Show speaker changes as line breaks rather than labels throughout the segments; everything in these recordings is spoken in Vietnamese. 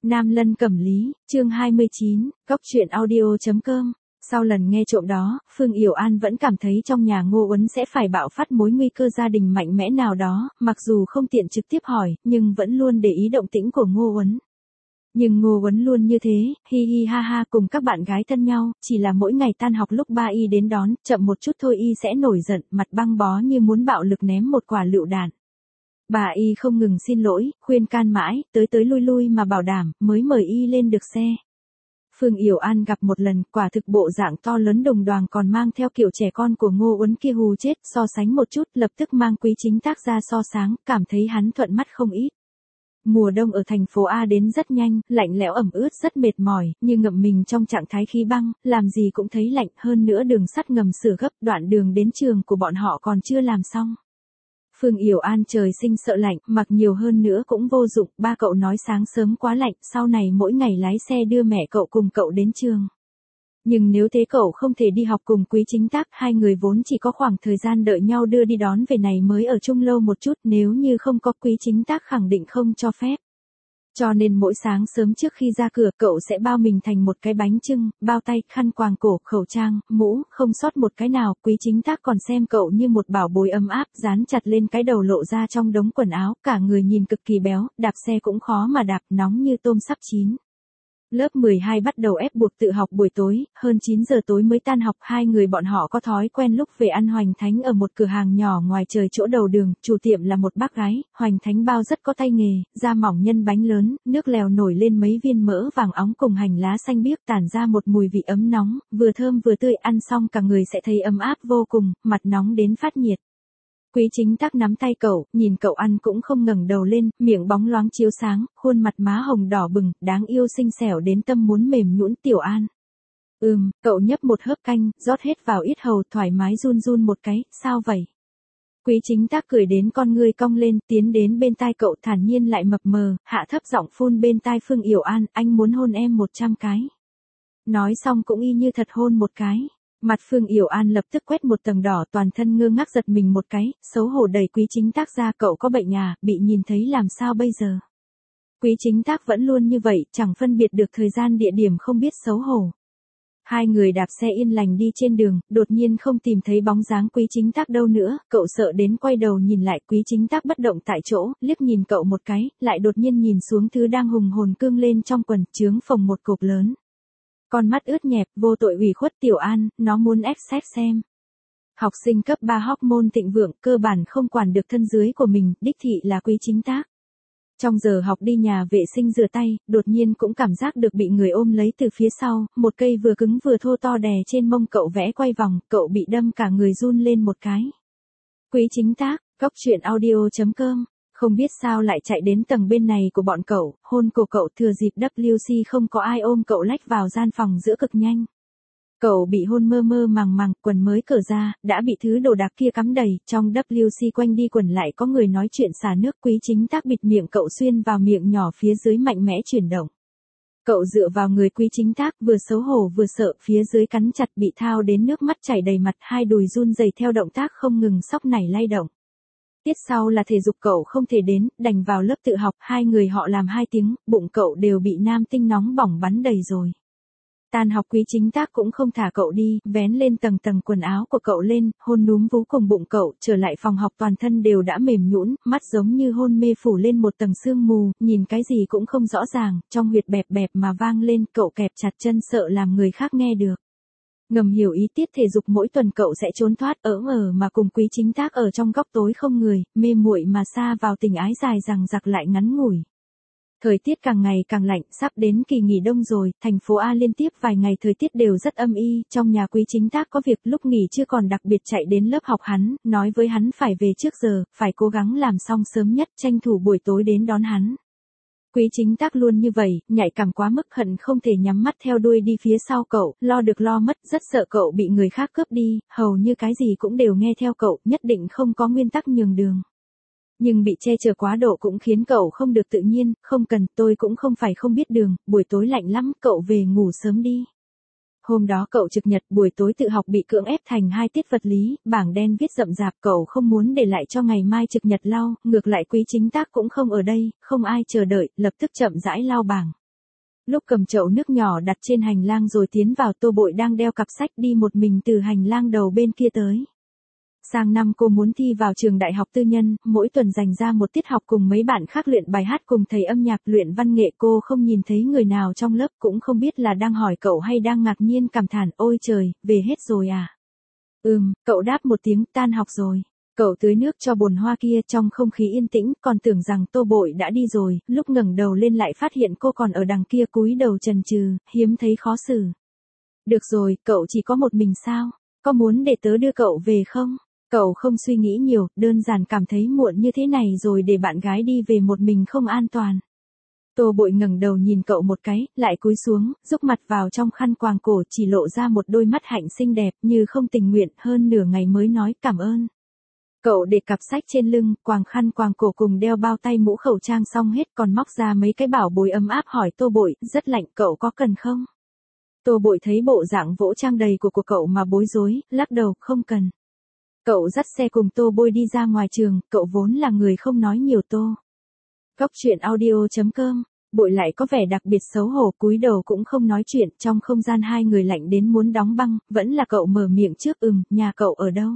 Nam Lân Cẩm Lý, chương 29, Cốc truyện audio.com. Sau lần nghe trộm đó, Phương Yểu An vẫn cảm thấy trong nhà Ngô Uấn sẽ phải bạo phát mối nguy cơ gia đình mạnh mẽ nào đó, mặc dù không tiện trực tiếp hỏi, nhưng vẫn luôn để ý động tĩnh của Ngô Uấn. Nhưng Ngô Uấn luôn như thế, hi hi ha ha cùng các bạn gái thân nhau, chỉ là mỗi ngày tan học lúc ba y đến đón, chậm một chút thôi y sẽ nổi giận, mặt băng bó như muốn bạo lực ném một quả lựu đạn. Bà y không ngừng xin lỗi, khuyên can mãi, tới lui lui mà bảo đảm, mới mời y lên được xe. Phương Yểu An gặp một lần, quả thực bộ dạng to lớn đồng đoàng còn mang theo kiểu trẻ con của Ngô Uấn kia hù chết, so sánh một chút, lập tức mang Quý Chính Tác ra so sáng, cảm thấy hắn thuận mắt không ít. Mùa đông ở thành phố A đến rất nhanh, lạnh lẽo ẩm ướt rất mệt mỏi, như ngậm mình trong trạng thái khí băng, làm gì cũng thấy lạnh, hơn nữa đường sắt ngầm sửa gấp, đoạn đường đến trường của bọn họ còn chưa làm xong. Phương Yểu An trời sinh sợ lạnh, mặc nhiều hơn nữa cũng vô dụng, ba cậu nói sáng sớm quá lạnh, sau này mỗi ngày lái xe đưa mẹ cậu cùng cậu đến trường. Nhưng nếu thế cậu không thể đi học cùng Quý Chính Tác, hai người vốn chỉ có khoảng thời gian đợi nhau đưa đi đón về này mới ở chung lâu một chút, nếu như không có Quý Chính Tác khẳng định không cho phép. Cho nên mỗi sáng sớm trước khi ra cửa cậu sẽ bao mình thành một cái bánh chưng, bao tay, khăn quàng cổ, khẩu trang, mũ, không sót một cái nào. Quý Chính Tác còn xem cậu như một bảo bối ấm áp, dán chặt lên cái đầu lộ ra trong đống quần áo, cả người nhìn cực kỳ béo, đạp xe cũng khó mà đạp, nóng như tôm sắp chín. Lớp 12 bắt đầu ép buộc tự học buổi tối, hơn 9 giờ tối mới tan học, hai người bọn họ có thói quen lúc về ăn hoành thánh ở một cửa hàng nhỏ ngoài trời chỗ đầu đường, chủ tiệm là một bác gái, hoành thánh bao rất có tay nghề, da mỏng nhân bánh lớn, nước lèo nổi lên mấy viên mỡ vàng óng cùng hành lá xanh biếc tản ra một mùi vị ấm nóng, vừa thơm vừa tươi, ăn xong cả người sẽ thấy ấm áp vô cùng, mặt nóng đến phát nhiệt. Quý Chính Tác nắm tay cậu, nhìn cậu ăn cũng không ngẩng đầu lên, miệng bóng loáng chiếu sáng, khuôn mặt má hồng đỏ bừng, đáng yêu xinh xẻo đến tâm muốn mềm nhũn. Tiểu An. Cậu nhấp một hớp canh, rót hết vào yết hầu, thoải mái run run một cái, sao vậy? Quý Chính Tác cười đến con ngươi cong lên, tiến đến bên tai cậu thản nhiên lại mập mờ, hạ thấp giọng phun bên tai Phương Yểu An, anh muốn hôn em 100 cái. Nói xong cũng y như thật hôn một cái. Mặt Phương Yểu An lập tức quét một tầng đỏ, toàn thân ngơ ngác giật mình một cái, xấu hổ đẩy Quý Chính Tác ra, cậu có bệnh à, bị nhìn thấy làm sao bây giờ? Quý Chính Tác vẫn luôn như vậy, chẳng phân biệt được thời gian địa điểm, không biết xấu hổ. Hai người đạp xe yên lành đi trên đường, đột nhiên không tìm thấy bóng dáng Quý Chính Tác đâu nữa, cậu sợ đến quay đầu nhìn lại. Quý Chính Tác bất động tại chỗ, liếc nhìn cậu một cái, lại đột nhiên nhìn xuống thứ đang hùng hồn cương lên trong quần, chướng phồng một cục lớn. Con mắt ướt nhẹp, vô tội ủy khuất. Tiểu An, nó muốn ép xét xem. Học sinh cấp 3 hormone thịnh vượng, cơ bản không quản được thân dưới của mình, đích thị là Quý Chính Tác. Trong giờ học đi nhà vệ sinh rửa tay, đột nhiên cũng cảm giác được bị người ôm lấy từ phía sau, một cây vừa cứng vừa thô to đè trên mông cậu, vẽ quay vòng, cậu bị đâm cả người run lên một cái. Quý Chính Tác, Cốc truyện audio.com. Không biết sao lại chạy đến tầng bên này của bọn cậu, hôn cổ cậu, thừa dịp WC không có ai ôm cậu lách vào gian phòng giữa cực nhanh. Cậu bị hôn mơ mơ màng màng, quần mới cởi ra, đã bị thứ đồ đạc kia cắm đầy, trong WC quanh đi quẩn lại có người nói chuyện xả nước. Quý Chính Tác bịt miệng cậu, xuyên vào miệng nhỏ phía dưới mạnh mẽ chuyển động. Cậu dựa vào người Quý Chính Tác, vừa xấu hổ vừa sợ, phía dưới cắn chặt, bị thao đến nước mắt chảy đầy mặt, hai đùi run rẩy theo động tác không ngừng sóc nảy lay động. Tiết sau là thể dục cậu không thể đến, đành vào lớp tự học, hai người họ làm 2 tiếng, bụng cậu đều bị nam tinh nóng bỏng bắn đầy rồi. Tan học Quý Chính Tác cũng không thả cậu đi, vén lên tầng quần áo của cậu lên, hôn núm vú cùng bụng cậu, trở lại phòng học toàn thân đều đã mềm nhũn, mắt giống như hôn mê phủ lên một tầng sương mù, nhìn cái gì cũng không rõ ràng, trong huyệt bẹp bẹp mà vang lên, cậu kẹp chặt chân sợ làm người khác nghe được. Ngầm hiểu ý tiết thể dục mỗi tuần cậu sẽ trốn thoát ở mà cùng Quý Chính Tác ở trong góc tối không người, mê muội mà sa vào tình ái dài dằng dặc lại ngắn ngủi. Thời tiết càng ngày càng lạnh, sắp đến kỳ nghỉ đông rồi, thành phố A liên tiếp vài ngày thời tiết đều rất âm y, trong nhà Quý Chính Tác có việc, lúc nghỉ chưa còn đặc biệt chạy đến lớp học hắn, nói với hắn phải về trước giờ, phải cố gắng làm xong sớm nhất, tranh thủ buổi tối đến đón hắn. Quý Chính Tác luôn như vậy, nhạy cảm quá mức, hận không thể nhắm mắt theo đuôi đi phía sau cậu, lo được lo mất, rất sợ cậu bị người khác cướp đi, hầu như cái gì cũng đều nghe theo cậu, nhất định không có nguyên tắc nhường đường. Nhưng bị che chở quá độ cũng khiến cậu không được tự nhiên, không cần, tôi cũng không phải không biết đường, buổi tối lạnh lắm, cậu về ngủ sớm đi. Hôm đó cậu trực nhật, buổi tối tự học bị cưỡng ép thành 2 tiết vật lý, bảng đen viết rậm rạp, cậu không muốn để lại cho ngày mai trực nhật lau, ngược lại Quý Chính Tác cũng không ở đây, không ai chờ đợi, lập tức chậm rãi lau bảng. Lúc cầm chậu nước nhỏ đặt trên hành lang rồi tiến vào, Tô Bội đang đeo cặp sách đi một mình từ hành lang đầu bên kia tới. Sang năm cô muốn thi vào trường đại học tư nhân, mỗi tuần dành ra một tiết học cùng mấy bạn khác luyện bài hát cùng thầy âm nhạc luyện văn nghệ. Cô không nhìn thấy người nào trong lớp, cũng không biết là đang hỏi cậu hay đang ngạc nhiên cảm thán, ôi trời, về hết rồi à? Cậu đáp một tiếng, tan học rồi. Cậu tưới nước cho bồn hoa kia trong không khí yên tĩnh, còn tưởng rằng Tô Bội đã đi rồi, lúc ngẩng đầu lên lại phát hiện cô còn ở đằng kia cúi đầu chần chừ, hiếm thấy khó xử. Được rồi, cậu chỉ có một mình sao? Có muốn để tớ đưa cậu về không? Cậu không suy nghĩ nhiều, đơn giản cảm thấy muộn như thế này rồi để bạn gái đi về một mình không an toàn. Tô Bội ngẩng đầu nhìn cậu một cái, lại cúi xuống, rúc mặt vào trong khăn quàng cổ, chỉ lộ ra một đôi mắt hạnh xinh đẹp như không tình nguyện, hơn nửa ngày mới nói cảm ơn. Cậu để cặp sách trên lưng, quàng khăn quàng cổ cùng đeo bao tay mũ khẩu trang xong hết, còn móc ra mấy cái bảo bối ấm áp hỏi Tô Bội, rất lạnh, cậu có cần không? Tô Bội thấy bộ dạng vỗ trang đầy của cậu mà bối rối, lắc đầu, không cần. Cậu dắt xe cùng Tô Bội đi ra ngoài trường, cậu vốn là người không nói nhiều. Góc chuyện audio.com. Bội lại có vẻ đặc biệt xấu hổ, cúi đầu cũng không nói chuyện, trong không gian hai người lạnh đến muốn đóng băng, vẫn là cậu mở miệng trước. Nhà cậu ở đâu?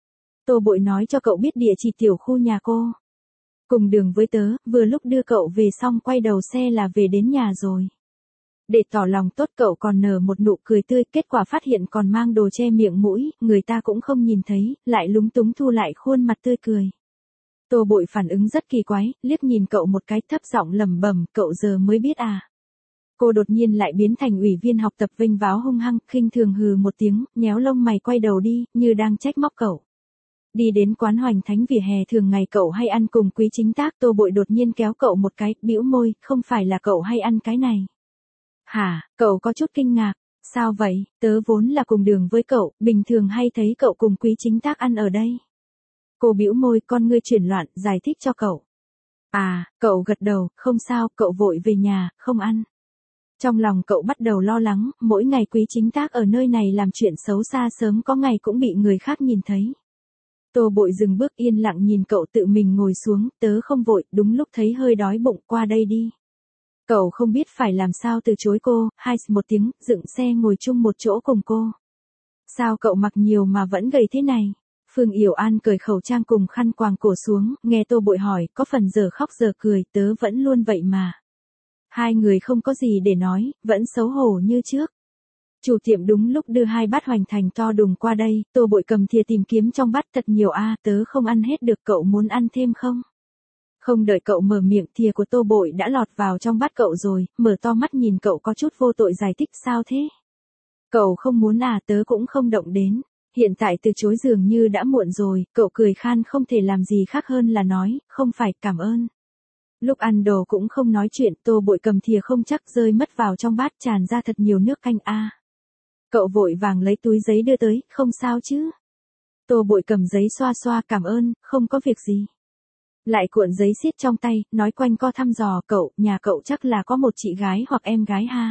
Tô Bội nói cho cậu biết địa chỉ tiểu khu nhà cô. Cùng đường với tớ, vừa lúc đưa cậu về xong quay đầu xe là về đến nhà rồi. Để tỏ lòng tốt cậu còn nở một nụ cười tươi, kết quả phát hiện còn mang đồ che miệng mũi, người ta cũng không nhìn thấy, lại lúng túng thu lại khuôn mặt tươi cười. Tô Bội phản ứng rất kỳ quái, liếc nhìn cậu một cái, thấp giọng lẩm bẩm, cậu giờ mới biết à. Cô đột nhiên lại biến thành ủy viên học tập vênh váo hung hăng, khinh thường hừ một tiếng, nhéo lông mày quay đầu đi, như đang trách móc cậu. Đi đến quán Hoành Thánh vỉa hè thường ngày cậu hay ăn cùng Quý Chính Tác, Tô Bội đột nhiên kéo cậu một cái, bĩu môi, không phải là cậu hay ăn cái này. Hả, cậu có chút kinh ngạc, sao vậy, tớ vốn là cùng đường với cậu, bình thường hay thấy cậu cùng Quý Chính Tác ăn ở đây. Cô bĩu môi, con ngươi chuyển loạn, giải thích cho cậu. À, cậu gật đầu, không sao, cậu vội về nhà, không ăn. Trong lòng cậu bắt đầu lo lắng, mỗi ngày Quý Chính Tác ở nơi này làm chuyện xấu xa sớm có ngày cũng bị người khác nhìn thấy. Tô Bội dừng bước yên lặng nhìn cậu, tự mình ngồi xuống, tớ không vội, đúng lúc thấy hơi đói bụng, qua đây đi. Cậu không biết phải làm sao từ chối cô, hai một tiếng, dựng xe ngồi chung một chỗ cùng cô. Sao cậu mặc nhiều mà vẫn gầy thế này? Phương Yểu An cởi khẩu trang cùng khăn quàng cổ xuống, nghe Tô Bội hỏi, có phần giờ khóc giờ cười, tớ vẫn luôn vậy mà. Hai người không có gì để nói, vẫn xấu hổ như trước. Chủ tiệm đúng lúc đưa hai bát hoành thành to đùng qua đây, Tô Bội cầm thìa tìm kiếm trong bát, thật nhiều a, tớ không ăn hết được, cậu muốn ăn thêm không? Không đợi cậu mở miệng, thìa của Tô Bội đã lọt vào trong bát cậu rồi, mở to mắt nhìn cậu có chút vô tội giải thích, sao thế? Cậu không muốn à, tớ cũng không động đến. Hiện tại từ chối dường như đã muộn rồi, cậu cười khan, không thể làm gì khác hơn là nói, không phải, cảm ơn. Lúc ăn đồ cũng không nói chuyện, Tô Bội cầm thìa không chắc rơi mất vào trong bát, tràn ra thật nhiều nước canh a. Cậu vội vàng lấy túi giấy đưa tới, không sao chứ? Tô Bội cầm giấy xoa xoa, cảm ơn, không có việc gì. Lại cuộn giấy xiết trong tay, nói quanh co thăm dò, cậu, nhà cậu chắc là có một chị gái hoặc em gái ha?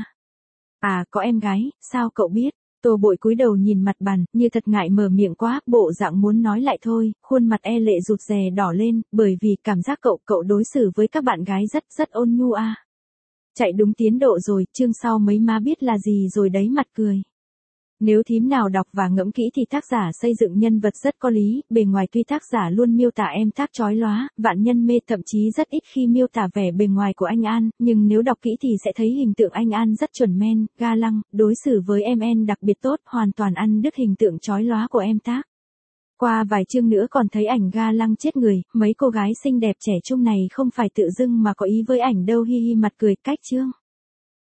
À, có em gái, sao cậu biết? Tô Bội cúi đầu nhìn mặt bàn, như thật ngại mở miệng quá, bộ dạng muốn nói lại thôi, khuôn mặt e lệ rụt rè đỏ lên, bởi vì cảm giác cậu đối xử với các bạn gái rất ôn nhu a. Chạy đúng tiến độ rồi, chương sau mấy má biết là gì rồi đấy, mặt cười. Nếu thím nào đọc và ngẫm kỹ thì tác giả xây dựng nhân vật rất có lý, bề ngoài tuy tác giả luôn miêu tả em Tác chói lóa, vạn nhân mê, thậm chí rất ít khi miêu tả vẻ bề ngoài của anh An, nhưng nếu đọc kỹ thì sẽ thấy hình tượng anh An rất chuẩn men, ga lăng, đối xử với em đặc biệt tốt, hoàn toàn ăn đứt hình tượng chói lóa của em Tác. Qua vài chương nữa còn thấy ảnh ga lăng chết người, mấy cô gái xinh đẹp trẻ trung này không phải tự dưng mà có ý với ảnh đâu, hi hi, mặt cười, cách chương.